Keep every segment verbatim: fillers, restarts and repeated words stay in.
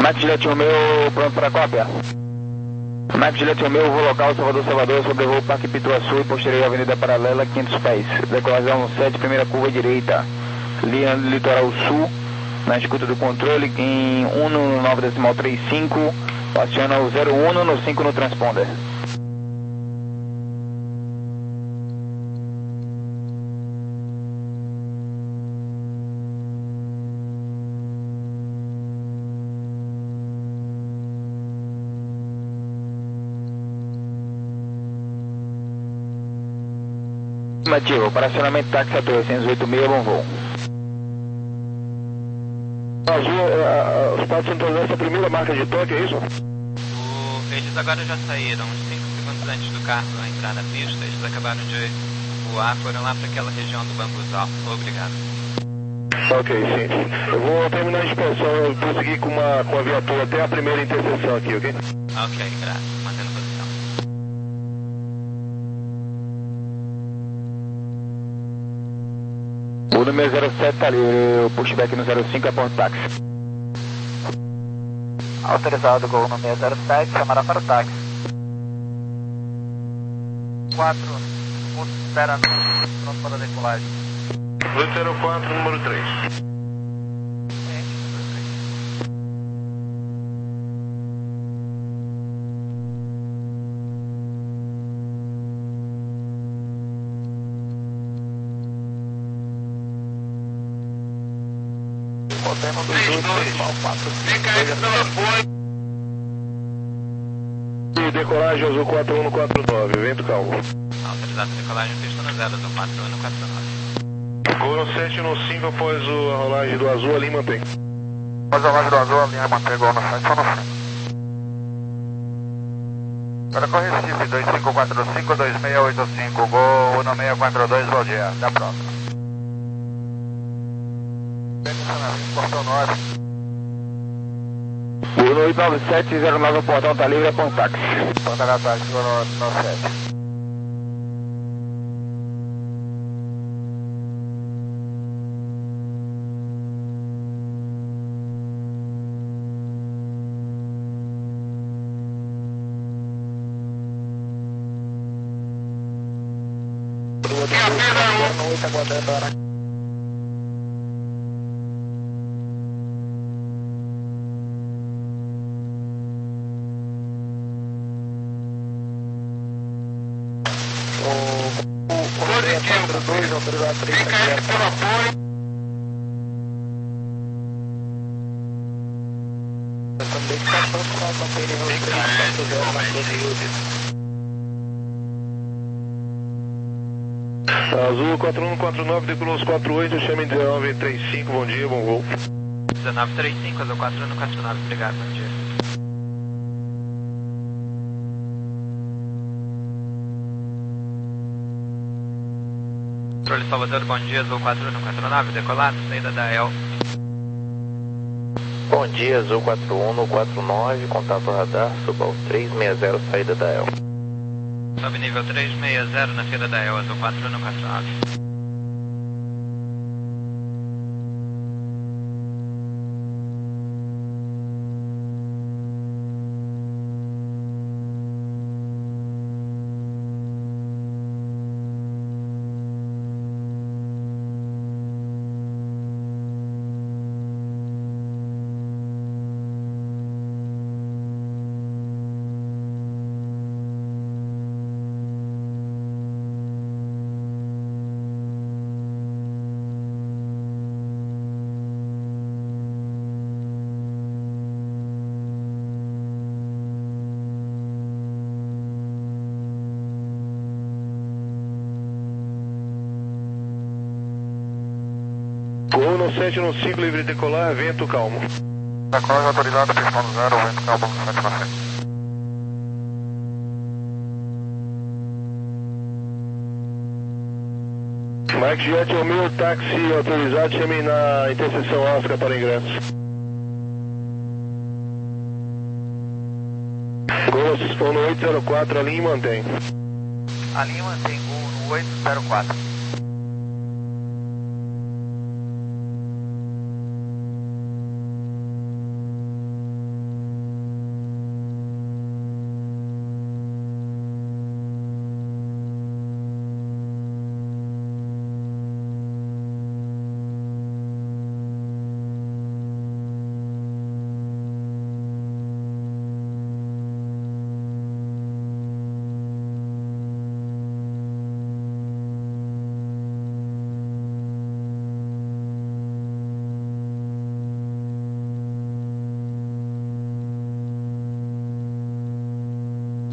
Max Juliette Romeo, pronto para cópia. Max Juliette Romeo, voo local Salvador Salvador, sobrevoo Parque Pituaçu e posterior Avenida Paralela, quinhentos pés. Decolagem sete, primeira curva direita. Linha Litoral Sul, na escuta do controle, em um no nove decimal trinta e cinco, aciona o zero um no cinco no transponder. Afirmativo, operacionamento táxi a torre, seiscentos e oitenta e seis, bom voo. Azul, os quatro centrais dessa primeira marca de toque, é isso? O, eles agora já saíram, uns cinco segundos antes do carro entrar na pista, eles acabaram de voar, foram lá para aquela região do Bambuzal. Obrigado. Ok, sim. Eu vou terminar a inspeção, eu prosseguir com uma, com a viatura até a primeira interseção aqui, ok? Ok, graças. Mantendo posição. O número zero sete está livre, o pushback no zero cinco é ponto táxi. Autorizado com o número zero sete, chamará para o táxi. quatro, espera, pronto para a decolagem. oito zero quatro, número três. Podemos dos oito, mal quatro. E decolagem azul quatro um no quatro nove, vento calmo. Autorizado decolagem, pista no zero do quatro um no quatro nove. Gol sete no cinco após o- a rolagem do azul, ali mantém. Após a rolagem do azul, a linha mantém gol no sete ou no cinco. Para com Recife, dois cinco quatro cinco, dois seis oito cinco, gol no seis quatro dois, bom dia, até a próxima. Portão nove. O oito nove sete zero nove, o portão está livre, é ponto táxi. Portão da táxi, gol no sete. Aguardando a hora. dois, autorizado três, por apoio. Também está pronto para a P N três quatro zero na Cruzeiro. Azul quatro um quatro nove, decolou os quatro oito, chame dezenove trinta e cinco, bom dia, bom voo. dezenove trinta e cinco, azul quatro um no quatro nove, obrigado, bom dia. Controle Salvador, bom dia, azul quatro um no quatro nove, decolado, saída da E L. Bom dia, azul quatro um no quatro nove, contato radar, suba ao três seis zero, saída da E L. Sobe nível três seis zero na fila da E L, azul quatro um no quatro nove. Gol no sete no cinco, livre de decolar, vento calmo. Decolagem autorizada, pistão no zero, vento calmo no sete na frente. Mike Jet, o meu táxi autorizado, chame na interseção Oscar para ingresso. Gol no oito zero quatro, a linha mantém. A linha mantém gol no oito zero quatro.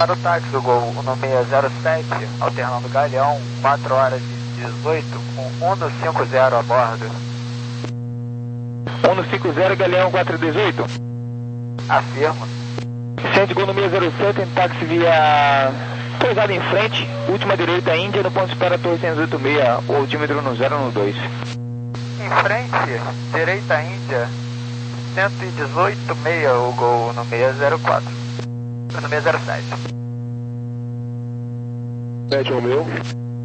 Para o táxi do Gol um seis zero sete, alternando Galeão, quatro horas e dezoito, com um cinco zero a bordo. um cinco zero, Galeão quatro dezoito. Afirma. Sente Gol no seis zero sete, em táxi via pousada em frente, última direita Índia, no ponto de espera Torre cento e oitenta e seis, o altímetro no zero no dois. Em frente, direita Índia, cento e dezoito seis, o Gol no seis zero quatro. No seis zero sete. sete Romeu. um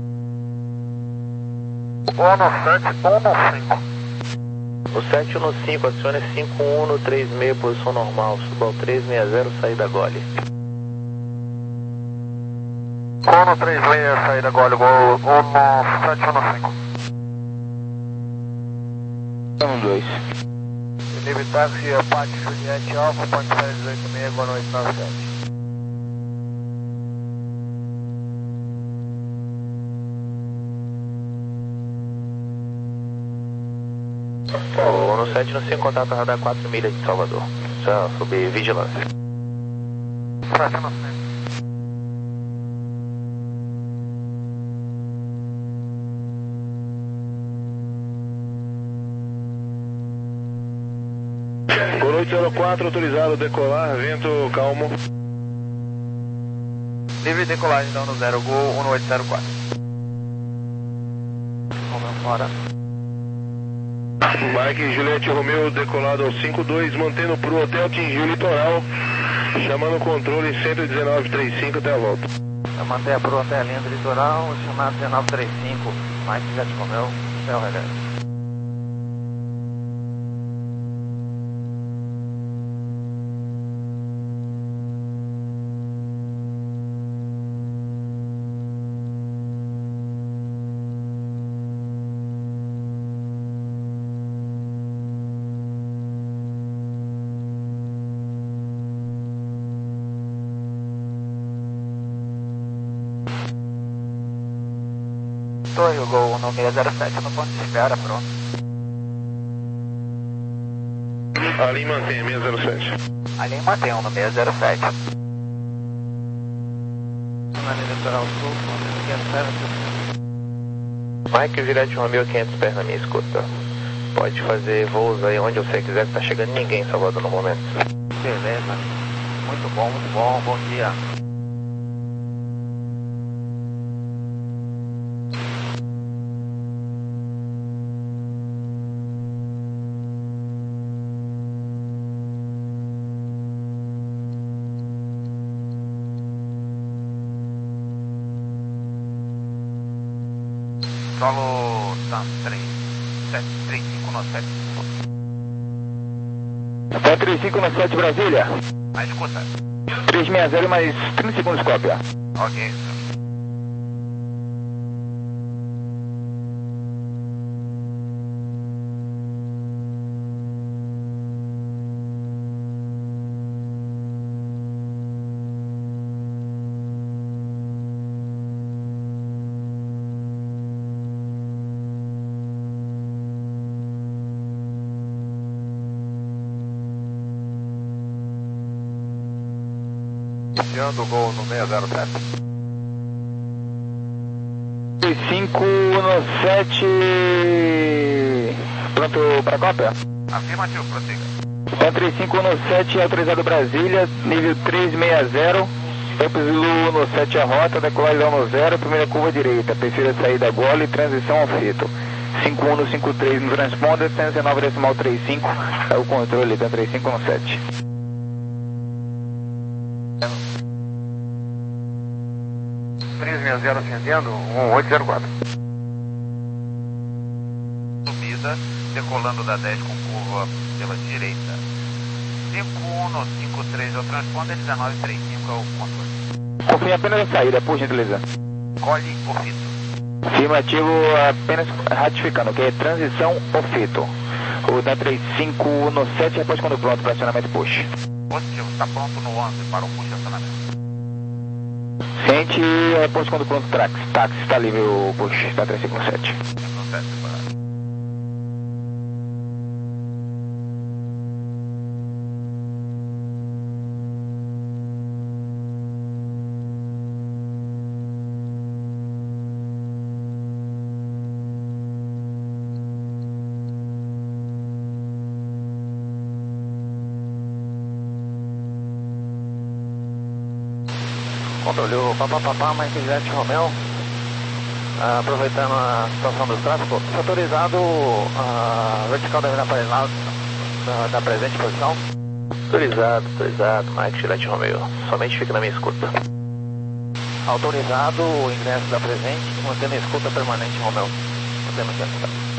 sete um cinco. O sete um cinco, acione cinco um três seis, posição normal, suba ao três seis zero, saída Gole. um três seis, saída Gole, Gol um sete um cinco. um dois. Livre táxi, Apache Juliette Alfa, ponto zero dezoito seis, boa noite, nove sete. O no sete um cinco, contato radar quatro milhas de Salvador. Já sob vigilância. sete um cinco. Gol oito zero quatro, autorizado decolar, vento calmo. Livre decolagem então no zero, Gol um oito zero quatro. Vamos fora. Mike Juliette Romeu, decolado ao cinco dois, mantendo para o hotel, atingiu o litoral, chamando o controle cento e dezenove trinta e cinco até a volta. Eu mantenho para o hotel linha do litoral, chamado dezenove trinta e cinco, Mike Juliette Romeu, até o regresso. Torre, o Gol no seis zero sete, no ponto de espera, pronto. Ali mantém seis zero sete. Ali mantém um no seis zero sete. Na linha litoral sul, Mike Juliette Romeu, quinhentos pés na minha escuta. Pode fazer voos aí onde você quiser, que tá chegando ninguém em Salvador no momento. Beleza. Muito bom, muito bom. Bom dia. Solo Tan três três cinco no sete. Até três cinco no sete, Brasília. Ah, escuta. três seis zero mais trinta segundos, cópia. Ok. Iniciando o Gol no seis zero sete. três cinco no sete. Pronto para cópia? Afirmativo, prossiga. Então três cinco no sete, autorizado Brasília, nível três seis zero. Campos Zulu no sete a rota, decolagem no zero, primeira curva direita, prefira saída Gole, transição ao feto. cinco um no cinco três no transponder, cento e dezenove decimal trinta e cinco, é o controle da três cinco no sete. três seis zero acendendo, um oito zero quatro. Subida, decolando da dez com curva pela direita. cinco um no cinco três é o transponder, dezenove trinta e cinco é o controle. Confirme apenas a saída, por gentileza. Gole ou fito? Afirmativo, apenas ratificando, que é transição ou feto. O da três cinco no sete, depois quando pronto para acionamento push. Positivo, está pronto no onze para o push de acionamento. Sente, depois quando pronto, táxi, táxi, está livre o push da três cinco no sete. Controle o papapá, Mike Juliette Romeo. Ah, aproveitando a situação do tráfego, se autorizado a vertical da aparelhada da, da presente posição. Autorizado, autorizado, Mike Juliette Romeo. Somente fica na minha escuta. Autorizado o ingresso da presente, mantendo a escuta permanente, Romeo. Mantendo a escuta.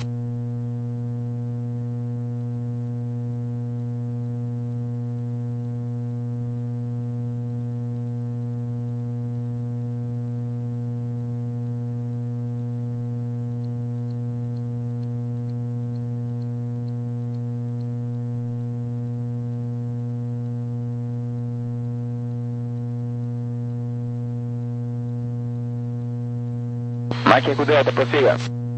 Mike Eco Delta, prossiga.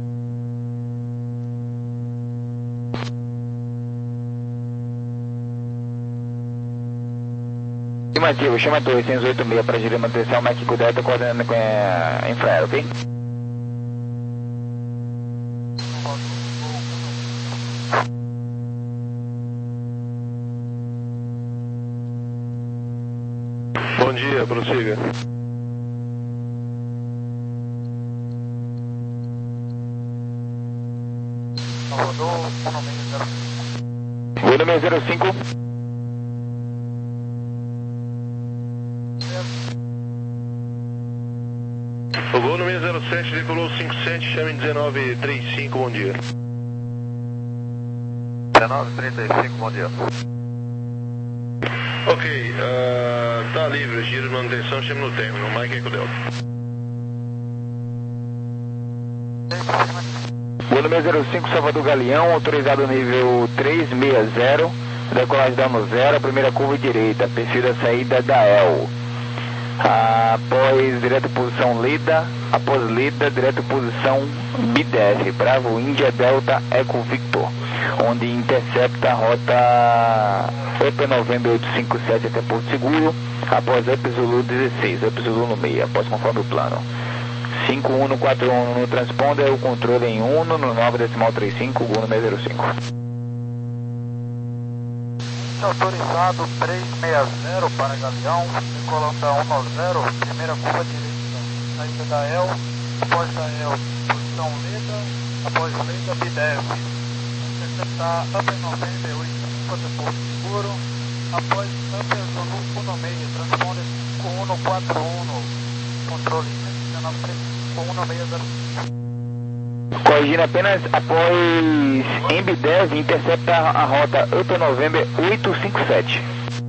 Afirmativo, chama dois, seis oito seis para gerir manutenção, Mike Eco Delta coordenando com a infraero, ok? Bom dia, prossiga. Voo número zero cinco. O voo número zero sete decolou cinco sete, chame dezenove trinta e cinco, bom dia. dezenove trinta e cinco, bom dia. Ok, uh, tá livre, giro de manutenção, chame no término, Mike Eco Delta. Voo número zero cinco, Salvador Galeão, autorizado nível trezentos e sessenta, decolagem dano zero, primeira curva direita, perfil da saída da E L. Após direto posição Lida, após Lida, direto posição B D F, Bravo Índia Delta Eco Victor, onde intercepta a rota U P November oito cinco sete até Porto Seguro, após U P Zulu dezesseis, U P Zulu no meio, após conforme o plano. cinco um quatro um no transponder, o controle em um no nove decimal trinta e cinco, voo número zero cinco. Autorizado trezentos e sessenta para Galeão, decolando a cento, primeira curva direita, saída da E L, após da E L, posição Leda, após Leda, B D F, interceptar U P November oito cinco até Porto Seguro, após U P Zulu um no meio, transponder cinco um quatro um, controle cento e dezenove trinta e cinco, um no meio zero cinco. Corrigindo apenas após em B D F, intercepta a rota U P November oito cinco sete.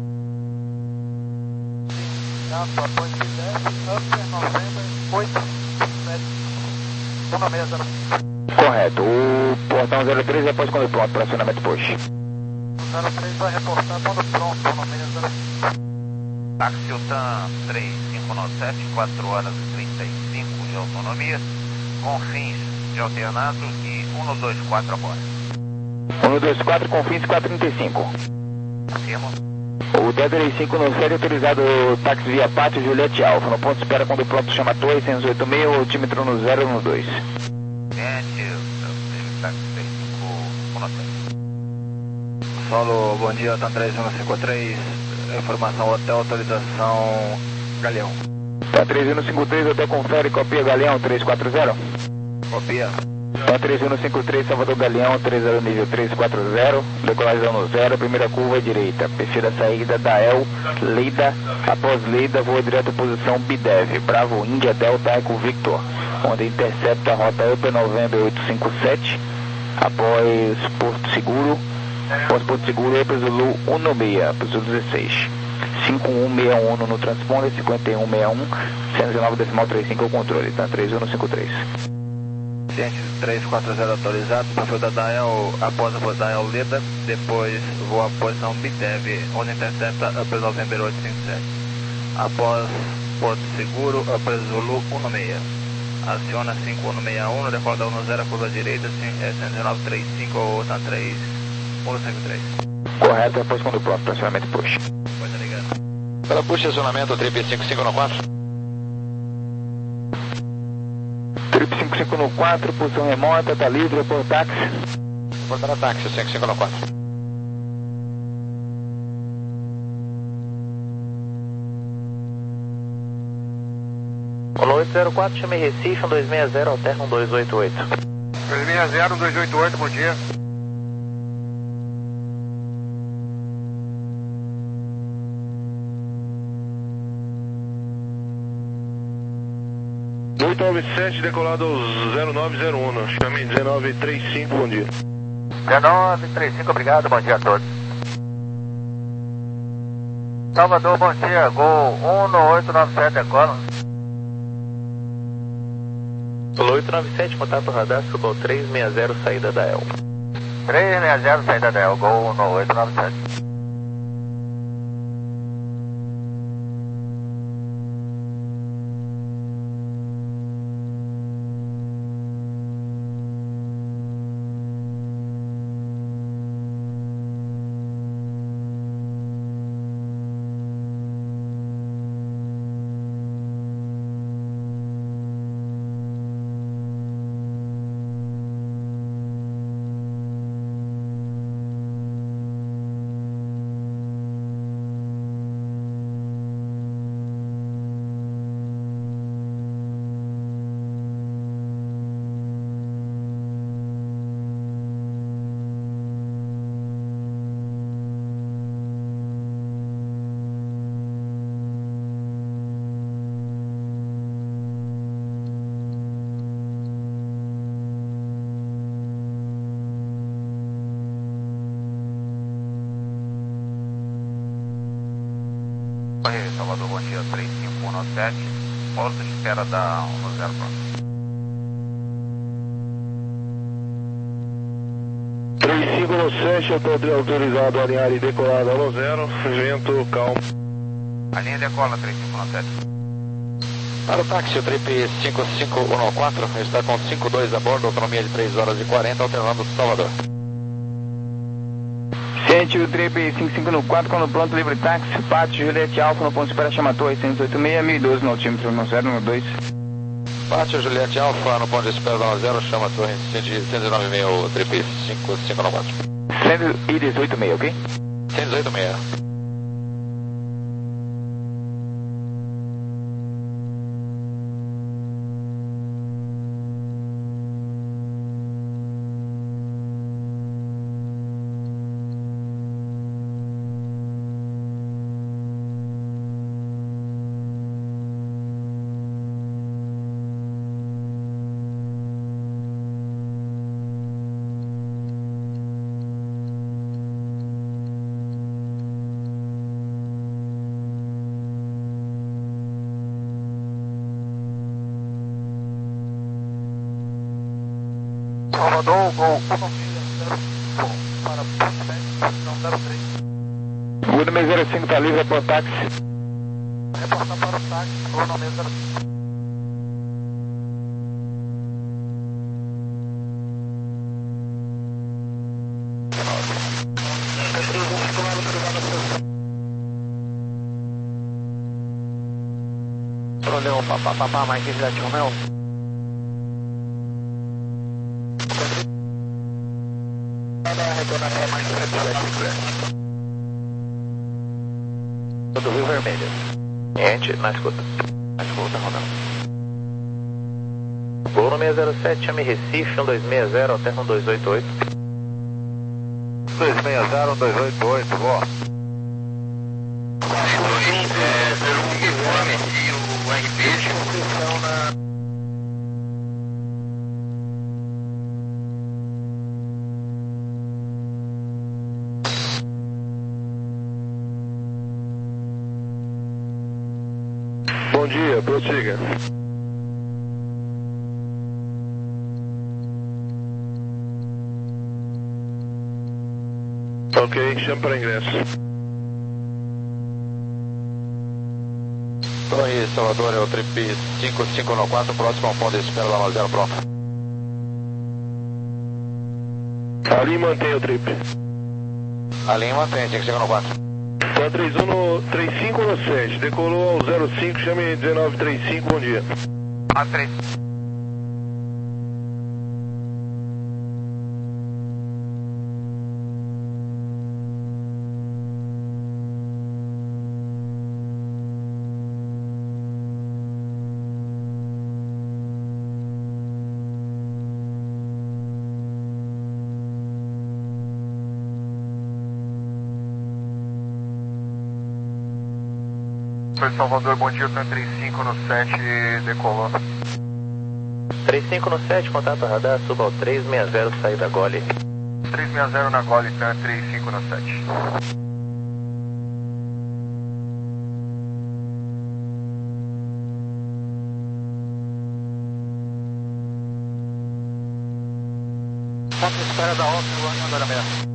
Após B D F, U P November oito cinco sete, um no meio zero cinco. Correto, o portão zero três após quando pronto para acionamento push. zero três vai reportar quando pronto, um no meio zero cinco. Táxi UTAN três cinco nove sete, quatro horas e trinta e cinco de autonomia, com fins de alternado e um dois quatro a bordo. um dois quatro com fins quatrocentos e trinta e cinco. Afirmo. O Delta trinta e cinco no série autorizado táxi via Pátio Juliette Alfa. No ponto de espera quando pronto chama Torre seis oito seis, o altímetro no zero no dois. Gente, táxi trinta e cinco, um sete. Solo, bom dia, TAM três um cinco três, informação hotel, autorização Galeão. TAM três um cinco três, hotel confere, copia Galeão três quatro zero. Copia. TAM três um cinco três, Salvador Galeão, três zero nível três quatro zero, decolagem no zero, primeira curva direita, perfil da saída da E L, Lida, após Lida, voa direto posição B D F, Bravo Índia Delta Eco Victor, onde intercepta a rota U P November oito cinco sete, após Porto Seguro, após Porto Seguro, U P Zulu um no meio, U P Zulu dezesseis. cinco um seis um no transponder, cinquenta e um sessenta e um, cento e dezenove decimal trinta e cinco o controle, TAM três um cinco três. Ciente três quatro zero autorizado, perfil da D A E L, após a voz da D A E L Leda, depois voa a posição B D F, onde intercepta U P November oito cinco sete. Após Porto Seguro, U P Zulu um no meio. Aciona cinco um seis um, decola da um zero, curva direita, cento e dezenove trinta e cinco, TAM três um cinco três. Correto, após quando pronto, pressionamento push. Pode ligar. Pela push, acionamento trip cinco cinco no quatro. Trip cinco cinco no quatro, posição remota, tá livre, por táxi. Vou para táxi cinco cinco no quatro. oito zero quatro, chamei Recife, um dois seis zero, alterna um dois oito oito. dois seis zero, um dois oito oito, bom dia. oito nove sete, decolado ao zero nove zero um, chame dezenove trinta e cinco, bom dia. dezenove trinta e cinco, obrigado, bom dia a todos. Salvador, bom dia, Gol um no oito nove sete, decola. Gol oito nove sete, contato radar, Gol três seis zero, saída da E L. três seis zero, saída da E L, Gol um no oito nove sete. Oi, Salvador, bom dia, três cinco um nove sete, posto de espera da um no zero pronto. três cinco um sete, estou autorizado a alinhar e decolado ao zero, vento calmo. A linha decola três cinco um nove sete. Para o táxi, o trip cinco cinco um quatro, está com cinco dois a bordo, autonomia de três horas e quarenta, alternando Salvador. Ciente, o trip cinco cinco um quatro, quando pronto, livre táxi, Pátio Juliette Alfa, no ponto de espera, chama Torre seiscentos e oitenta e seis, mil e doze no altímetro, no zero um dois. Pátio Juliette Alfa, no ponto de espera da zero, chama Torre cento e nove seis, o trip cinco cinco um quatro. cento e dezoito e seis, ok? cento e dezoito e seis. Salvador, Gol um seis zero cinco para posição zero três. O número zero cinco está livre para o táxi. Reportar para o táxi, Gol número zero cinco. Roleu, papá, papá, mais Juliette Romeu. Do Rio Vermelho. Gente, na escuta. Na escuta, rodando. Gol no seis zero sete, chame Recife, um dois seis zero, alterna um dois oito oito. dois seis zero, um dois oito oito, boa. Bom dia, prossiga. Ok, chama para ingresso. Torre Salvador, é o trip cinco cinco um quatro, próximo ao ponto de espera da zero, pronto. Ali mantém o trip. A linha mantém, cinco cinco um quatro. Tá três cinco um sete, decolou ao zero cinco, chame dezenove trinta e cinco, bom dia. A três. Foi Salvador, bom dia, TAM trinta e cinco no sete, decolou. trinta e cinco no sete, contato radar, suba ao trezentos e sessenta, saída Gole. trezentos e sessenta na Gole, TAM trinta e cinco no sete. Ponto de espera da Oscar, Guardião zero seis.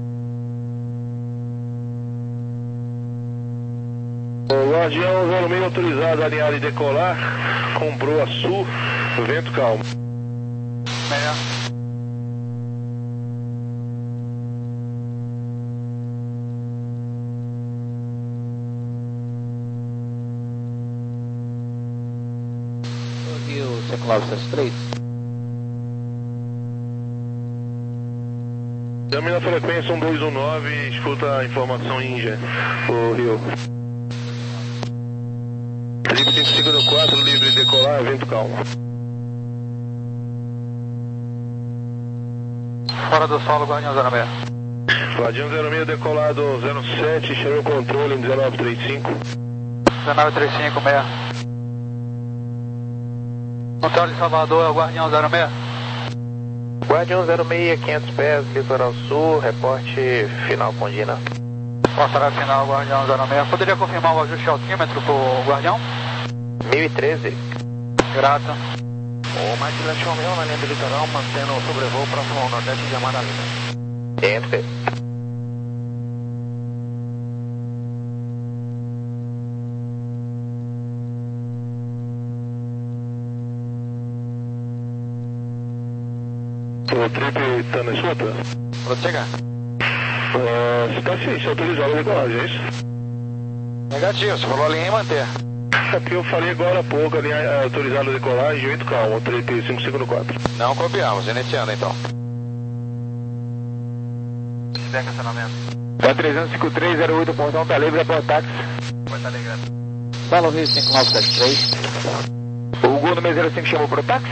O Guardião zero seis autorizado a alinhar e decolar, com proa sul, vento calmo. Melhor. Rio cinco nove sete três. Chame na frequência um dois um nove e escuta a informação Índia, o Rio. Trip cinco cinco no quatro, livre de decolar, vento calmo. Fora do solo, Guardião zero seis. Guardião zero seis decolado zero sete, chame o controle em dezenove trinta e cinco. dezenove trinta e cinco, meia. Controle de Salvador, é o Guardião zero seis. Guardião zero seis, quinhentos pés, litoral sul, reporte final com Dina. Portará final, Guardião zero seis. Poderia confirmar o ajuste altímetro pro Guardião? mil e treze. Grato. O Mike Romeu na linha do litoral, mantendo o sobrevoo próximo ao nordeste de Amaralina. Entre. O trip está na escuta? Prossiga. Uh, você está sim, se autorizado a decolagem, é isso? Negativo, você falou a linha e manter. É porque eu falei agora há pouco, a linha autorizada a decolagem, vento calmo, o trip cinco cinco no quatro. Não copiamos, iniciando então. Feedback acionamento. TAM trezentos e cinquenta e três zero oito, portão tá livre, aporte táxi. Porta alegre. Fala Rio cinco nove sete três. O Gol número zero cinco chamou pro táxi?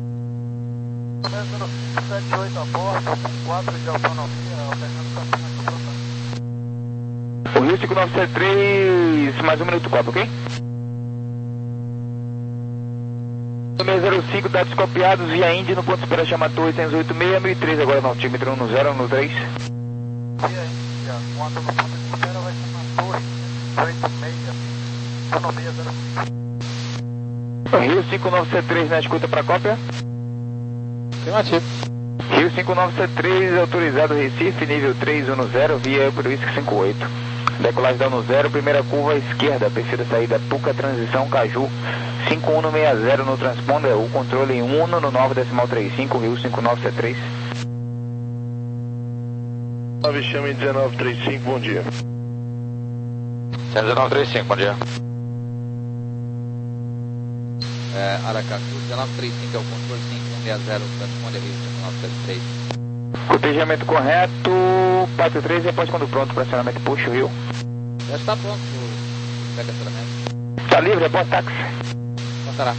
sete oito a bordo, com quatro de autonomia, alternando campanha do O Rio cinco nove sete três, mais um minuto quatro, ok? Número zero cinco, dados copiados via Indy no ponto de espera chamado oitocentos e oitenta e seis, mil e três agora no altímetro um no zero, um no três. Via Índia, quando no ponto de espera vai ser na torre, oito seis, autonomia zero cinco. Rio cinco nove sete três na escuta para cópia. Afirmativo. Rio cinco nove sete três, autorizado Recife, nível três um no zero, via Bruisque cinco oito. Decolagem dá no zero, primeira curva à esquerda, perfil saída Puca, transição Caju, cinco um no sessenta no transponder, o controle em um no nove decimal trinta e cinco, Rio cinco nove sete três. nove chame dezenove trinta e cinco, bom dia. dezenove trinta e cinco, bom dia. É, Aracatu, dezenove trinta e cinco é o controle cinco um sessenta, transponder Rio cinco nove sete três. Cotejamento correto, quatro três e após quando pronto para acionamento puxa o Rio. Já está pronto o pega acionamento. Está livre, após táxi. Contará.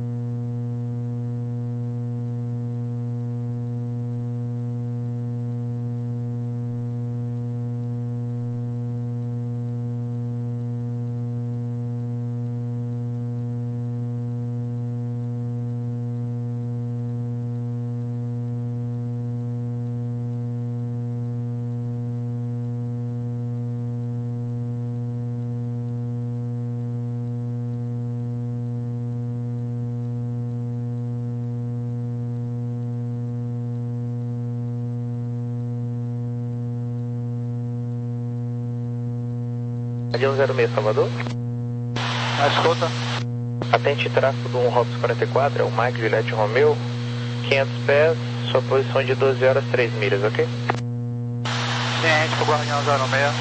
Guardião zero seis, Salvador. Na escuta. Atente tráfego do um Robson quarenta e quatro, é o Mike Juliette Romeu, quinhentos pés, sua posição de doze horas, três milhas, ok? Ciente pro Guardião zero seis.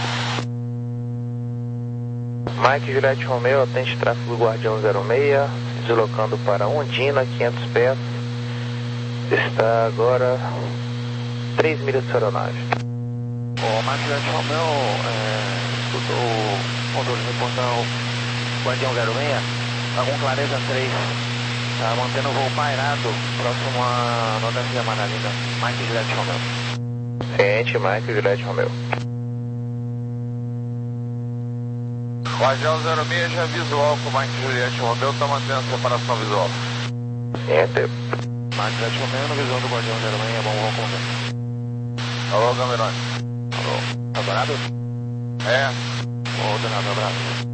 Mike Juliette Romeu, atente tráfego do Guardião zero seis, deslocando para Ondina, quinhentos pés, está agora três milhas de sua aeronave. O Mike Juliette Romeu, é, escutou o controle do portão Guardião zero seis, tá com clareza três, tá mantendo o voo pairado, próximo a Nordeste de Amaralina, Mike Juliette Romeu. Ciente, Mike Juliette Romeu. Guardião zero seis já visual com o Mike Juliette Romeu, está mantendo a separação visual. Enter. Mike Juliette Romeu na visão do Guardião zero seis, é bom, vamos conversar. Alô, Gamerone. Alô. Tá parado? É. Ô, Donato, abraço.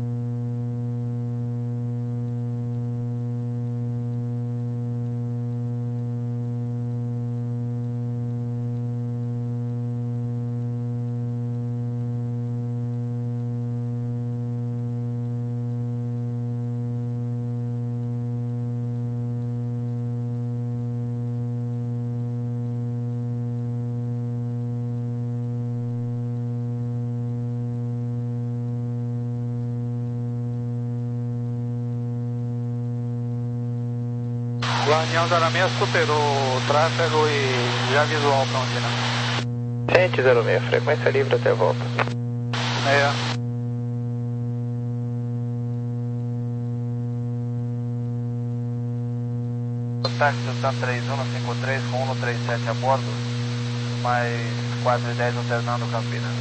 Guardião zero seis superou o tráfego e já visual para onde, né? Sente zero seis, frequência livre até volta. É. O táxi está três um cinco três com um três sete a bordo, mais quatro e dez alternando Campinas.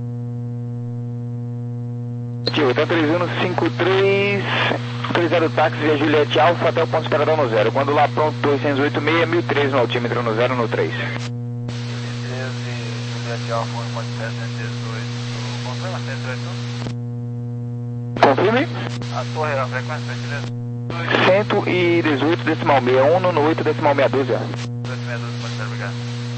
Tio, tá três um cinco três, três zero táxi via Juliette Alfa até o ponto esperador no zero. Quando lá pronto, doiscentos e oitenta e seis, mil e três no altímetro no zero no três. treze, Juliette Alfa, um ponto cento e dezoito. Confirma cento e dezoito? Confirme? A torre, a frequência, beleza? cento e dezoito decimal sessenta e um no oito decimal meia dúzia. oito meia dúzia, pode ser, obrigado.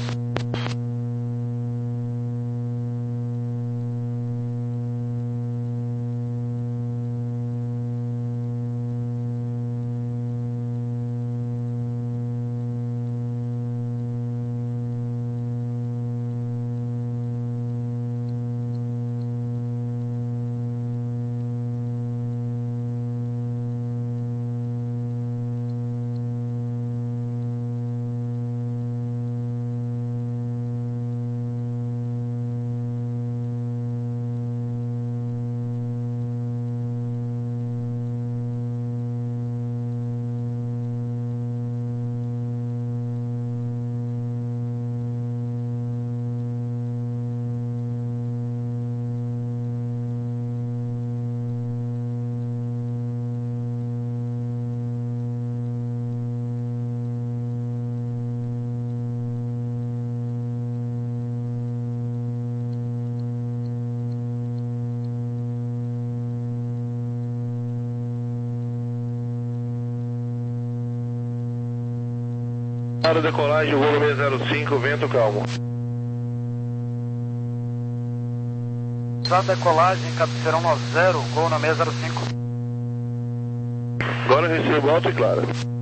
Para decolagem, volume zero cinco, vento calmo. Para decolagem, cabeceirão no zero, gol na seis zero cinco. Agora recebo alto e claro.